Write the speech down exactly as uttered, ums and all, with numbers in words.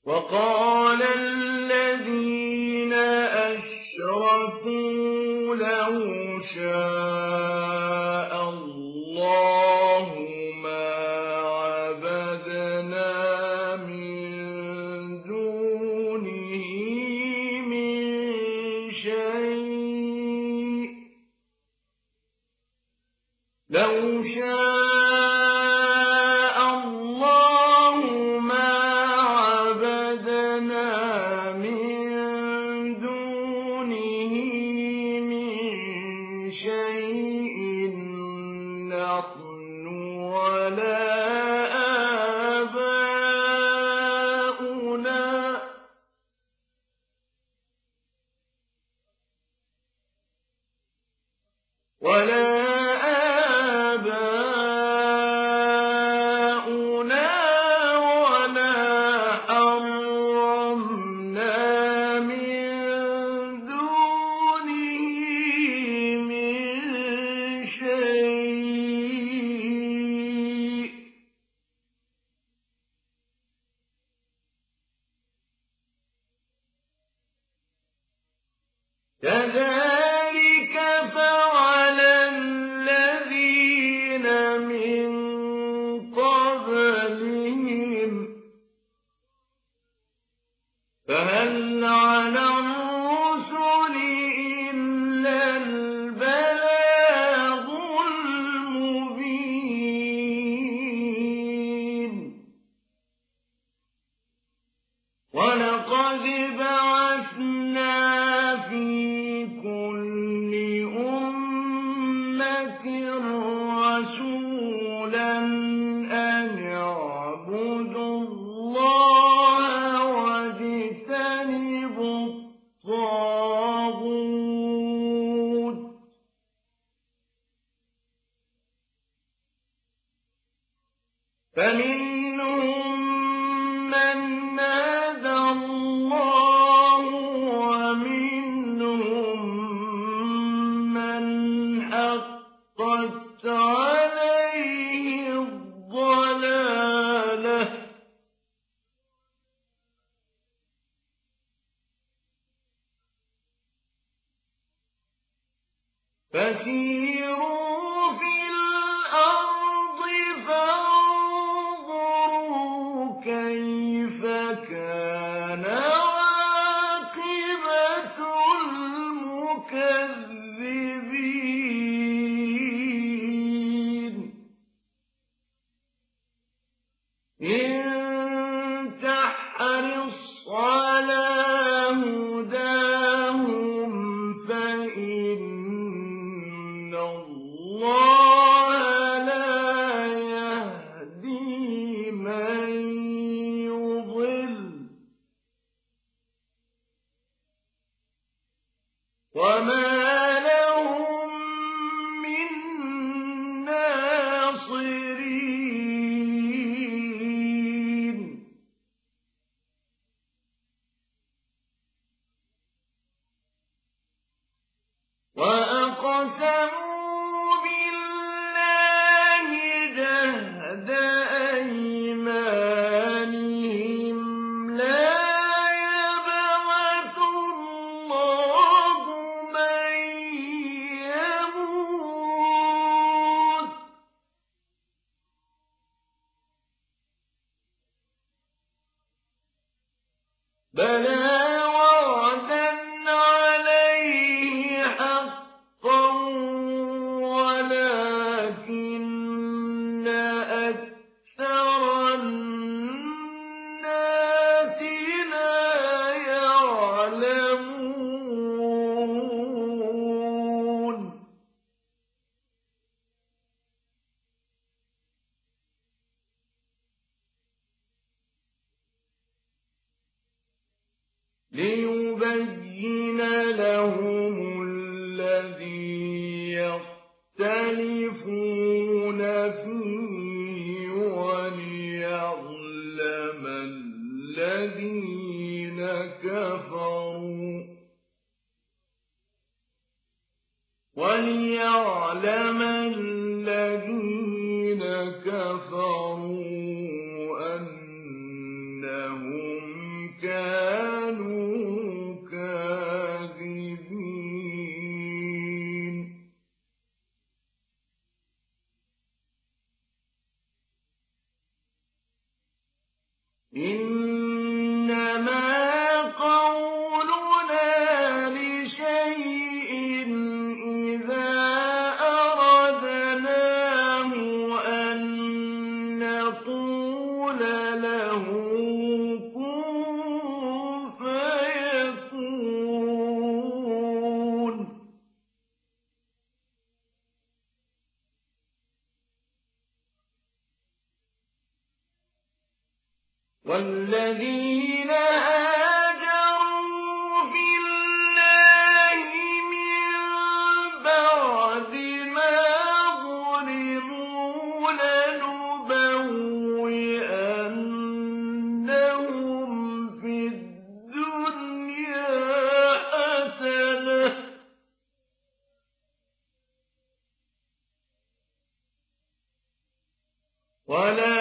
وقال الذين أشركوا لو شاء الله ما عبدنا من دونه من شيء لو شاء كذلك فعل الذين من قبلهم فهل على الرسل إلا البلاغ المبين ولقد بعثنا في كل أمة رسولا أن اعبدوا الله واجتنبوا الطاغوت فمنهم من هدى الله ومنهم من حقت عليه الضلالة فسيروا في الأرض فانظروا كيف كان عاقبة المكذبين إن تحرص على هداهم فإن الله لا يهدي من يضل وما لهم من ناصرين وأقسموا بالله جهد أيمانهم لا يبعث الله من يموت بلى وعدا عليه حقا ولكن أكثر الناس لا يعلمون ليبين لهم الذي يختلفون فيه وليعلم الذين كفروا وليعلم الذين كفروا أنهم إنما قولنا لشيء إذا أردناه أن نقول له كن فيكون. والذين هاجروا في الله من بعد ما ظلموا لنبوئنهم في الدنيا حسنة ولا